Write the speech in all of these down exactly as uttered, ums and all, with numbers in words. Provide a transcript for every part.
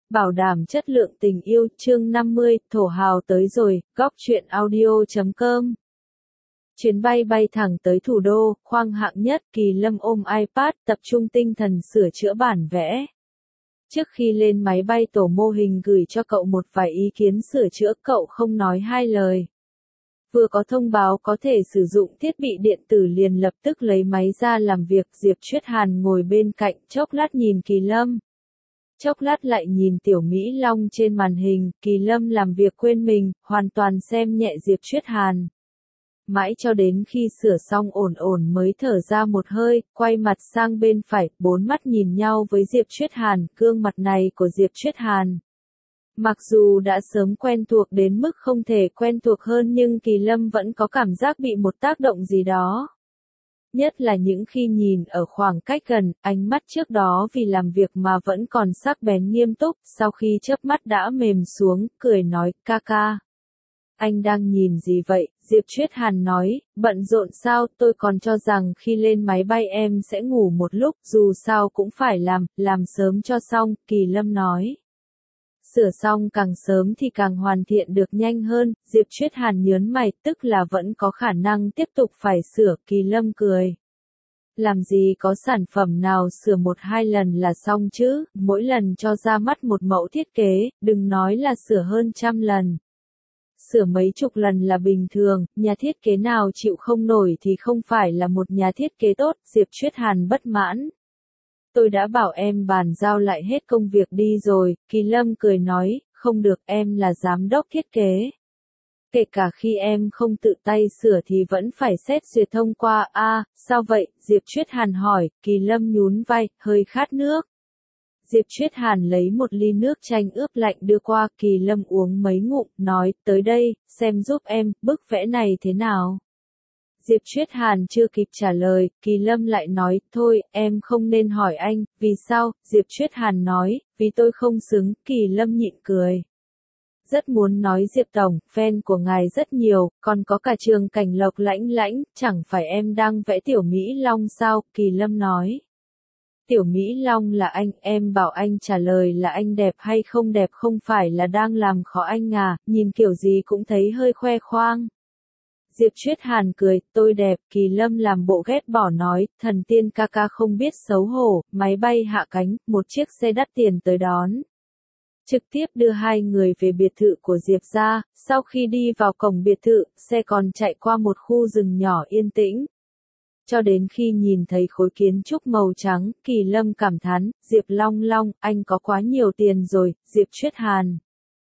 Bảo đảm chất lượng tình yêu, chương năm mươi, thổ hào tới rồi, góc truyện audio chấm com. Chuyến bay bay thẳng tới thủ đô, khoang hạng nhất, Kỳ Lâm ôm iPad, tập trung tinh thần sửa chữa bản vẽ. Trước khi lên máy bay tổ mô hình gửi cho cậu một vài ý kiến sửa chữa, cậu không nói hai lời. Vừa có thông báo có thể sử dụng thiết bị điện tử liền lập tức lấy máy ra làm việc. Diệp Chuyết Hàn ngồi bên cạnh, chốc lát nhìn Kỳ Lâm. Chốc lát lại nhìn Tiểu Mỹ Long trên màn hình. Kỳ Lâm làm việc quên mình, hoàn toàn xem nhẹ Diệp Chuyết Hàn. Mãi cho đến khi sửa xong ổn ổn mới thở ra một hơi, quay mặt sang bên phải, bốn mắt nhìn nhau với Diệp Chuyết Hàn. Gương mặt này của Diệp Chuyết Hàn, mặc dù đã sớm quen thuộc đến mức không thể quen thuộc hơn, nhưng Kỳ Lâm vẫn có cảm giác bị một tác động gì đó. Nhất là những khi nhìn ở khoảng cách gần, ánh mắt trước đó vì làm việc mà vẫn còn sắc bén nghiêm túc, sau khi chớp mắt đã mềm xuống, cười nói, ca ca. Anh đang nhìn gì vậy? Diệp Chuyết Hàn nói, bận rộn sao? Tôi còn cho rằng khi lên máy bay em sẽ ngủ một lúc, dù sao cũng phải làm, làm sớm cho xong, Kỳ Lâm nói. Sửa xong càng sớm thì càng hoàn thiện được nhanh hơn. Diệp Chuyết Hàn nhớn mày, tức là vẫn có khả năng tiếp tục phải sửa. Kỳ Lâm cười. Làm gì có sản phẩm nào sửa một hai lần là xong chứ, mỗi lần cho ra mắt một mẫu thiết kế, đừng nói là sửa hơn trăm lần. Sửa mấy chục lần là bình thường, nhà thiết kế nào chịu không nổi thì không phải là một nhà thiết kế tốt. Diệp Chuyết Hàn bất mãn. Tôi đã bảo em bàn giao lại hết công việc đi rồi, Kỳ Lâm cười nói, không được, em là giám đốc thiết kế. Kể cả khi em không tự tay sửa thì vẫn phải xét duyệt thông qua. A, à, sao vậy? Diệp Chuyết Hàn hỏi. Kỳ Lâm nhún vai, hơi khát nước. Diệp Chuyết Hàn lấy một ly nước chanh ướp lạnh đưa qua. Kỳ Lâm uống mấy ngụm, nói, tới đây, xem giúp em, bức vẽ này thế nào? Diệp Chuyết Hàn chưa kịp trả lời, Kỳ Lâm lại nói, thôi, em không nên hỏi anh, vì sao? Diệp Chuyết Hàn nói, vì tôi không xứng. Kỳ Lâm nhịn cười. Rất muốn nói Diệp Tổng, fan của ngài rất nhiều, còn có cả Trường Cảnh Lộc lãnh lãnh, chẳng phải em đang vẽ Tiểu Mỹ Long sao? Kỳ Lâm nói. Tiểu Mỹ Long là anh, em bảo anh trả lời là anh đẹp hay không đẹp, không phải là đang làm khó anh à, nhìn kiểu gì cũng thấy hơi khoe khoang. Diệp Chuyết Hàn cười, tôi đẹp. Kỳ Lâm làm bộ ghét bỏ nói, thần tiên ca ca không biết xấu hổ. Máy bay hạ cánh, một chiếc xe đắt tiền tới đón. Trực tiếp đưa hai người về biệt thự của Diệp gia. Sau khi đi vào cổng biệt thự, xe còn chạy qua một khu rừng nhỏ yên tĩnh. Cho đến khi nhìn thấy khối kiến trúc màu trắng, Kỳ Lâm cảm thán, Diệp Long Long, anh có quá nhiều tiền rồi. Diệp Chuyết Hàn.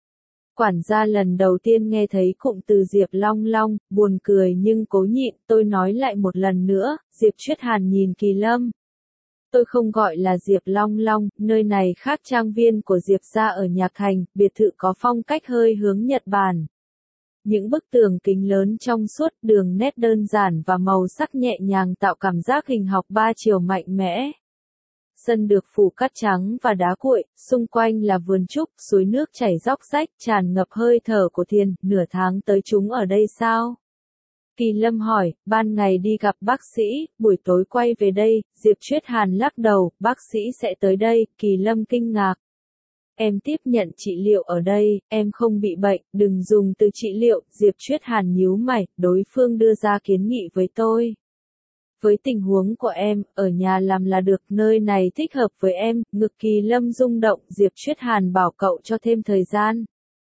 Quản gia lần đầu tiên nghe thấy cụm từ Diệp Long Long, buồn cười nhưng cố nhịn. Tôi nói lại một lần nữa. Diệp Chuyết Hàn nhìn Kỳ Lâm. Tôi không gọi là Diệp Long Long, nơi này khác trang viên của Diệp gia ở Nhạc Thành, biệt thự có phong cách hơi hướng Nhật Bản. Những bức tường kính lớn trong suốt, đường nét đơn giản và màu sắc nhẹ nhàng tạo cảm giác hình học ba chiều mạnh mẽ. Sân được phủ cát trắng và đá cuội, xung quanh là vườn trúc, suối nước chảy róc rách, tràn ngập hơi thở của thiên. Nửa tháng tới chúng ở đây sao? Kỳ Lâm hỏi, ban ngày đi gặp bác sĩ, buổi tối quay về đây. Diệp Chuyết Hàn lắc đầu, bác sĩ sẽ tới đây. Kỳ Lâm kinh ngạc. Em tiếp nhận trị liệu ở đây, em không bị bệnh, đừng dùng từ trị liệu. Diệp Chuyết Hàn nhíu mày, đối phương đưa ra kiến nghị với tôi. Với tình huống của em, ở nhà làm là được, nơi này thích hợp với em. Ngực Kỳ Lâm rung động, Diệp Chuyết Hàn bảo cậu cho thêm thời gian.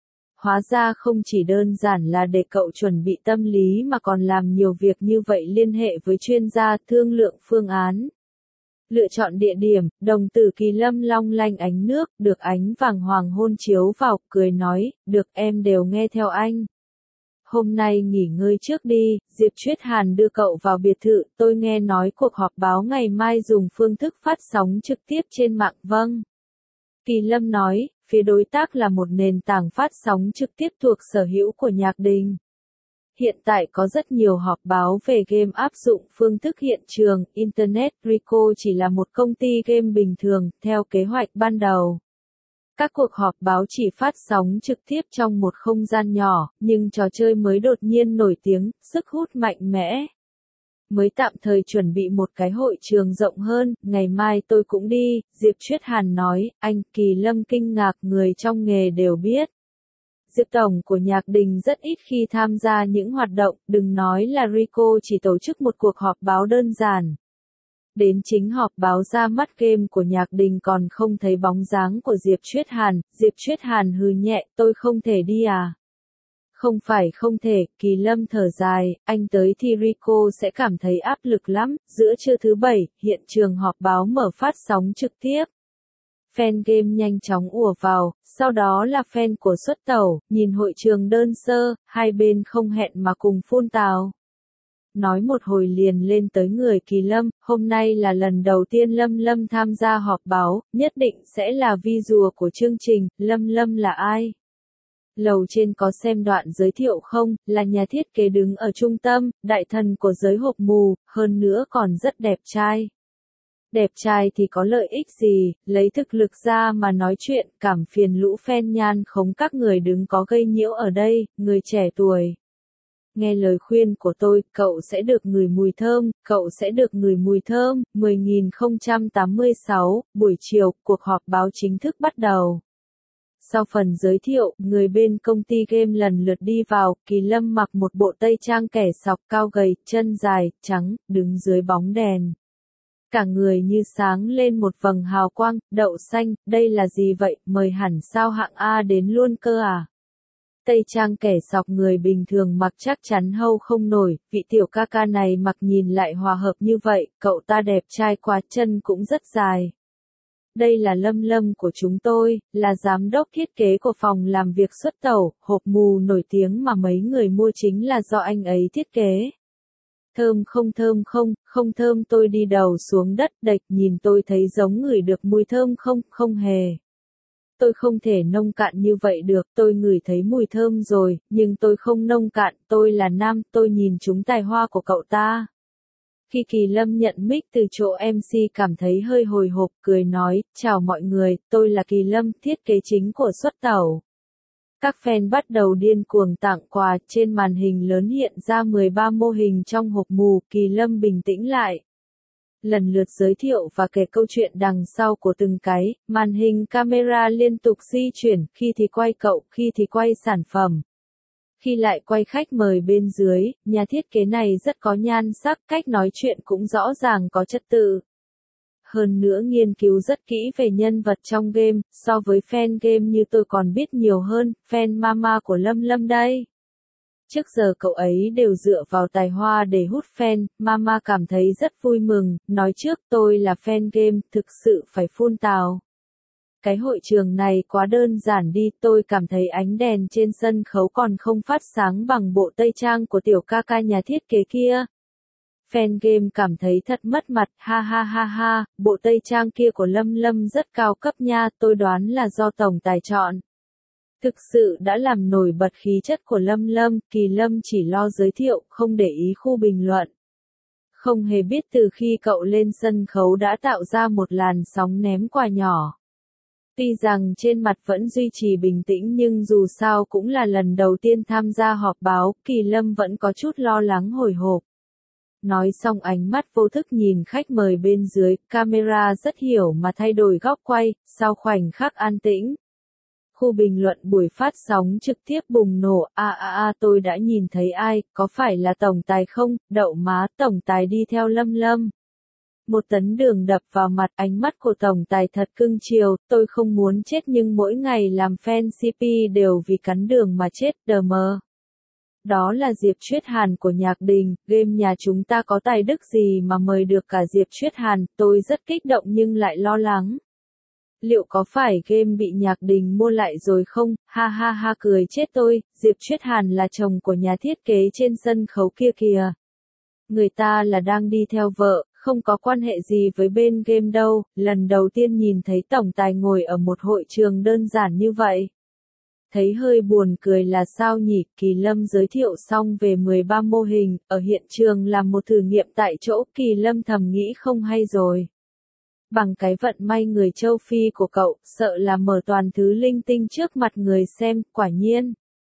Hóa ra không chỉ đơn giản là để cậu chuẩn bị tâm lý mà còn làm nhiều việc như vậy, liên hệ với chuyên gia, thương lượng phương án. Lựa chọn địa điểm, đồng tử Kỳ Lâm long lanh ánh nước, được ánh vàng hoàng hôn chiếu vào, cười nói, được, em đều nghe theo anh. Hôm nay nghỉ ngơi trước đi. Diệp Chuyết Hàn đưa cậu vào biệt thự, tôi nghe nói cuộc họp báo ngày mai dùng phương thức phát sóng trực tiếp trên mạng. Vâng. Kỳ Lâm nói, phía đối tác là một nền tảng phát sóng trực tiếp thuộc sở hữu của Nhạc Đình. Hiện tại có rất nhiều họp báo về game áp dụng phương thức hiện trường, Internet. Rico chỉ là một công ty game bình thường, theo kế hoạch ban đầu. Các cuộc họp báo chỉ phát sóng trực tiếp trong một không gian nhỏ, nhưng trò chơi mới đột nhiên nổi tiếng, sức hút mạnh mẽ. mới tạm thời chuẩn bị một cái hội trường rộng hơn, ngày mai tôi cũng đi, Diệp Chuyết Hàn nói, anh, Kỳ Lâm kinh ngạc, người trong nghề đều biết. Diệp Tổng của Nhạc Đình rất ít khi tham gia những hoạt động, đừng nói là Rico chỉ tổ chức một cuộc họp báo đơn giản. Đến chính họp báo ra mắt game của Nhạc Đình còn không thấy bóng dáng của Diệp Chuyết Hàn, Diệp Chuyết Hàn hừ nhẹ, tôi không thể đi à? Không phải không thể, Kỳ Lâm thở dài, anh tới thì Rico sẽ cảm thấy áp lực lắm, giữa trưa thứ bảy, hiện trường họp báo mở phát sóng trực tiếp. Fan game nhanh chóng ùa vào, sau đó là fan của Xuất Tẩu, nhìn hội trường đơn sơ, hai bên không hẹn mà cùng phun tào. Nói một hồi liền lên tới người Kỳ Lâm, hôm nay là lần đầu tiên Lâm Lâm tham gia họp báo, nhất định sẽ là visual của chương trình, Lâm Lâm là ai? Lầu trên có xem đoạn giới thiệu không, là nhà thiết kế đứng ở trung tâm, đại thần của giới hộp mù, hơn nữa còn rất đẹp trai. Đẹp trai thì có lợi ích gì, lấy thực lực ra mà nói chuyện, cảm phiền lũ fan nhan khống các người đứng có gây nhiễu ở đây, người trẻ tuổi. Nghe lời khuyên của tôi, cậu sẽ được ngửi mùi thơm, cậu sẽ được ngửi mùi thơm, mười nghìn không trăm tám mươi sáu, buổi chiều, cuộc họp báo chính thức bắt đầu. Sau phần giới thiệu, người bên công ty game lần lượt đi vào, Kỳ Lâm mặc một bộ tây trang kẻ sọc cao gầy, chân dài, trắng, đứng dưới bóng đèn. Cả người như sáng lên một vầng hào quang, đậu xanh, đây là gì vậy, mời hẳn sao hạng A đến luôn cơ à? Tây trang kẻ sọc người bình thường mặc chắc chắn hâu không nổi, vị tiểu ca ca này mặc nhìn lại hòa hợp như vậy, cậu ta đẹp trai quá, chân cũng rất dài. Đây là Lâm Lâm của chúng tôi, là giám đốc thiết kế của phòng làm việc Xuất Tẩu, hộp mù nổi tiếng mà mấy người mua chính là do anh ấy thiết kế. Thơm không thơm không, không thơm, tôi đi đầu xuống đất đạch, nhìn tôi thấy giống ngửi được mùi thơm không, không hề. Tôi không thể nông cạn như vậy được, tôi ngửi thấy mùi thơm rồi, nhưng tôi không nông cạn, tôi là nam, tôi nhìn trúng tài hoa của cậu ta. Khi Kỳ Lâm nhận mic từ chỗ em xê cảm thấy hơi hồi hộp, cười nói, chào mọi người, tôi là Kỳ Lâm, thiết kế chính của Xuất Tẩu. Các fan bắt đầu điên cuồng tặng quà, trên màn hình lớn hiện ra mười ba mô hình trong hộp mù, Kỳ Lâm bình tĩnh lại. Lần lượt giới thiệu và kể câu chuyện đằng sau của từng cái, màn hình camera liên tục di chuyển, khi thì quay cậu, khi thì quay sản phẩm. Khi lại quay khách mời bên dưới, nhà thiết kế này rất có nhan sắc, cách nói chuyện cũng rõ ràng có trật tự. Hơn nữa nghiên cứu rất kỹ về nhân vật trong game, so với fan game như tôi còn biết nhiều hơn, fan mama của Lâm Lâm đây. Trước giờ cậu ấy đều dựa vào tài hoa để hút fan, mama cảm thấy rất vui mừng, nói trước tôi là fan game, thực sự phải phun tào. Cái hội trường này quá đơn giản đi, tôi cảm thấy ánh đèn trên sân khấu còn không phát sáng bằng bộ tây trang của tiểu ca ca nhà thiết kế kia. Fan game cảm thấy thật mất mặt, ha ha ha ha, bộ tây trang kia của Lâm Lâm rất cao cấp nha, tôi đoán là do tổng tài chọn. Thực sự đã làm nổi bật khí chất của Lâm Lâm, Kỳ Lâm chỉ lo giới thiệu, không để ý khu bình luận. Không hề biết từ khi cậu lên sân khấu đã tạo ra một làn sóng ném quà nhỏ. Tuy rằng trên mặt vẫn duy trì bình tĩnh nhưng dù sao cũng là lần đầu tiên tham gia họp báo, Kỳ Lâm vẫn có chút lo lắng hồi hộp. Nói xong ánh mắt vô thức nhìn khách mời bên dưới, camera rất hiểu mà thay đổi góc quay, sau khoảnh khắc an tĩnh. Khu bình luận buổi phát sóng trực tiếp bùng nổ, a a a tôi đã nhìn thấy ai, có phải là tổng tài không, đậu má, tổng tài đi theo Lâm Lâm. Một tấn đường đập vào mặt, ánh mắt của tổng tài thật cưng chiều, tôi không muốn chết nhưng mỗi ngày làm fan xê pê đều vì cắn đường mà chết, đờ mờ. Đó là Diệp Chuyết Hàn của Nhạc Đình, game nhà chúng ta có tài đức gì mà mời được cả Diệp Chuyết Hàn, tôi rất kích động nhưng lại lo lắng. Liệu có phải game bị Nhạc Đình mua lại rồi không, ha ha ha cười chết tôi, Diệp Chuyết Hàn là chồng của nhà thiết kế trên sân khấu kia kìa. Người ta là đang đi theo vợ, không có quan hệ gì với bên game đâu, lần đầu tiên nhìn thấy tổng tài ngồi ở một hội trường đơn giản như vậy. Thấy hơi buồn cười là sao nhỉ, Kỳ Lâm giới thiệu xong về mười ba mô hình, ở hiện trường làm một thử nghiệm tại chỗ, Kỳ Lâm thầm nghĩ không hay rồi. Bằng cái vận may người châu Phi của cậu, sợ là mở toàn thứ linh tinh trước mặt người xem, quả nhiên.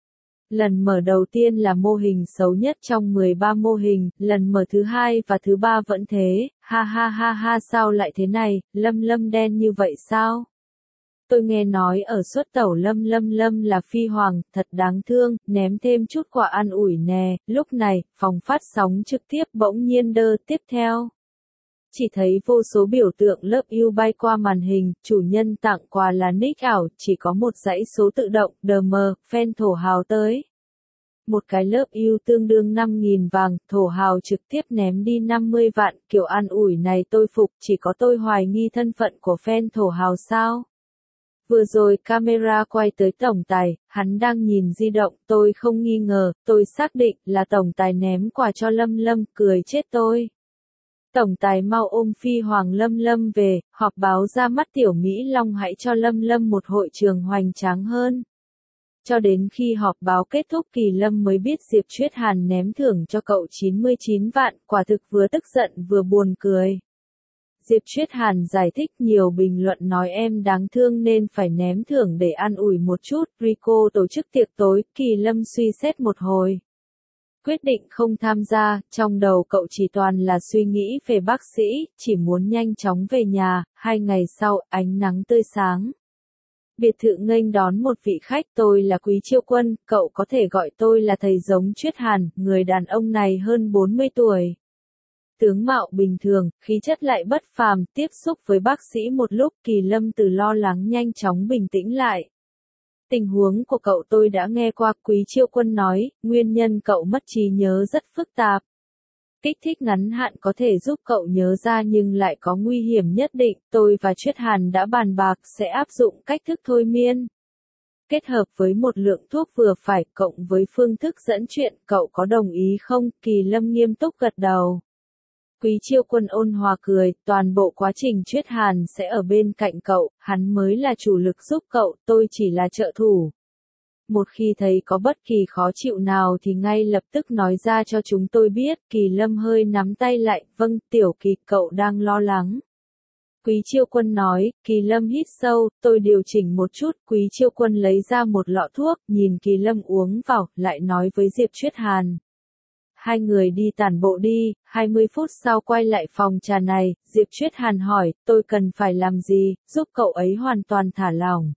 Lần mở đầu tiên là mô hình xấu nhất trong mười ba mô hình, lần mở thứ hai và thứ ba vẫn thế, ha ha ha ha sao lại thế này, Lâm Lâm đen như vậy sao? Tôi nghe nói ở xuất tẩu Lâm Lâm Lâm là phi hoàng, thật đáng thương, ném thêm chút quà an ủi nè, lúc này, phòng phát sóng trực tiếp bỗng nhiên đơ tiếp theo. Chỉ thấy vô số biểu tượng Love You bay qua màn hình, chủ nhân tặng quà là nick ảo, chỉ có một dãy số tự động, đờ mờ, fan thổ hào tới. Một cái Love You tương đương năm nghìn vàng, thổ hào trực tiếp ném đi năm mươi vạn, kiểu an ủi này tôi phục, chỉ có tôi hoài nghi thân phận của fan thổ hào sao? Vừa rồi camera quay tới tổng tài, hắn đang nhìn di động, tôi không nghi ngờ, tôi xác định là tổng tài ném quà cho Lâm Lâm, cười chết tôi. Tổng tài mau ôm phi hoàng Lâm Lâm về, họp báo ra mắt tiểu Mỹ Long hãy cho Lâm Lâm một hội trường hoành tráng hơn. Cho đến khi họp báo kết thúc Kỳ Lâm mới biết Diệp Chuyết Hàn ném thưởng cho cậu chín mươi chín vạn, quả thực vừa tức giận vừa buồn cười. Diệp Chuyết Hàn giải thích nhiều bình luận nói em đáng thương nên phải ném thưởng để an ủi một chút, Rico tổ chức tiệc tối, Kỳ Lâm suy xét một hồi. Quyết định không tham gia, trong đầu cậu chỉ toàn là suy nghĩ về bác sĩ, chỉ muốn nhanh chóng về nhà, hai ngày sau, ánh nắng tươi sáng. Biệt thự nghênh đón một vị khách, tôi là Quý Chiêu Quân, cậu có thể gọi tôi là thầy giống Chuyết Hàn, người đàn ông này hơn bốn mươi tuổi. Tướng mạo bình thường, khí chất lại bất phàm, tiếp xúc với bác sĩ một lúc Kỳ Lâm từ lo lắng nhanh chóng bình tĩnh lại. Tình huống của cậu tôi đã nghe qua, Quý Chiêu Quân nói, nguyên nhân cậu mất trí nhớ rất phức tạp. Kích thích ngắn hạn có thể giúp cậu nhớ ra nhưng lại có nguy hiểm nhất định, tôi và Chuyết Hàn đã bàn bạc sẽ áp dụng cách thức thôi miên. Kết hợp với một lượng thuốc vừa phải, cộng với phương thức dẫn chuyện, cậu có đồng ý không? Kỳ Lâm nghiêm túc gật đầu. Quý Chiêu Quân ôn hòa cười, toàn bộ quá trình Chuyết Hàn sẽ ở bên cạnh cậu, hắn mới là chủ lực giúp cậu, tôi chỉ là trợ thủ. Một khi thấy có bất kỳ khó chịu nào thì ngay lập tức nói ra cho chúng tôi biết, Kỳ Lâm hơi nắm tay lại, vâng, Tiểu Kỳ, cậu đang lo lắng. Quý Chiêu Quân nói, Kỳ Lâm hít sâu, tôi điều chỉnh một chút, Quý Chiêu Quân lấy ra một lọ thuốc, nhìn Kỳ Lâm uống vào, lại nói với Diệp Chuyết Hàn. Hai người đi tản bộ đi, hai mươi phút sau quay lại phòng trà này, Diệp Chuyết Hàn hỏi, tôi cần phải làm gì, giúp cậu ấy hoàn toàn thả lỏng.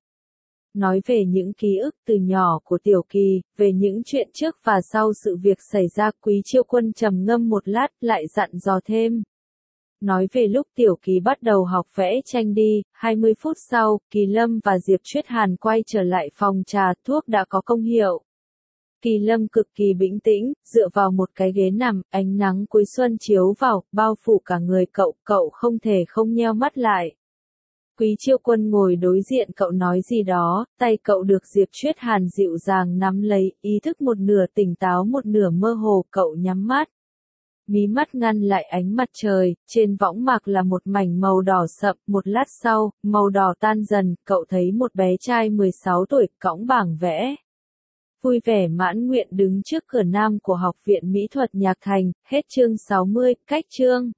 Nói về những ký ức từ nhỏ của Tiểu Kỳ, về những chuyện trước và sau sự việc xảy ra, Quý Chiêu Quân trầm ngâm một lát, lại dặn dò thêm. Nói về lúc Tiểu Kỳ bắt đầu học vẽ tranh đi, hai mươi phút sau, Kỳ Lâm và Diệp Chuyết Hàn quay trở lại phòng trà, thuốc đã có công hiệu. Kỳ Lâm cực kỳ bình tĩnh, dựa vào một cái ghế nằm, ánh nắng cuối xuân chiếu vào, bao phủ cả người cậu, cậu không thể không nheo mắt lại. Quý Chiêu Quân ngồi đối diện cậu nói gì đó, tay cậu được Diệp Chuyết Hàn dịu dàng nắm lấy, ý thức một nửa tỉnh táo một nửa mơ hồ, cậu nhắm mắt. Mí mắt ngăn lại ánh mặt trời, trên võng mạc là một mảnh màu đỏ sậm, một lát sau, màu đỏ tan dần, cậu thấy một bé trai mười sáu tuổi, cõng bảng vẽ. Vui vẻ mãn nguyện đứng trước cửa nam của Học viện Mỹ thuật Nhạc Thành, hết chương sáu mươi, cách chương.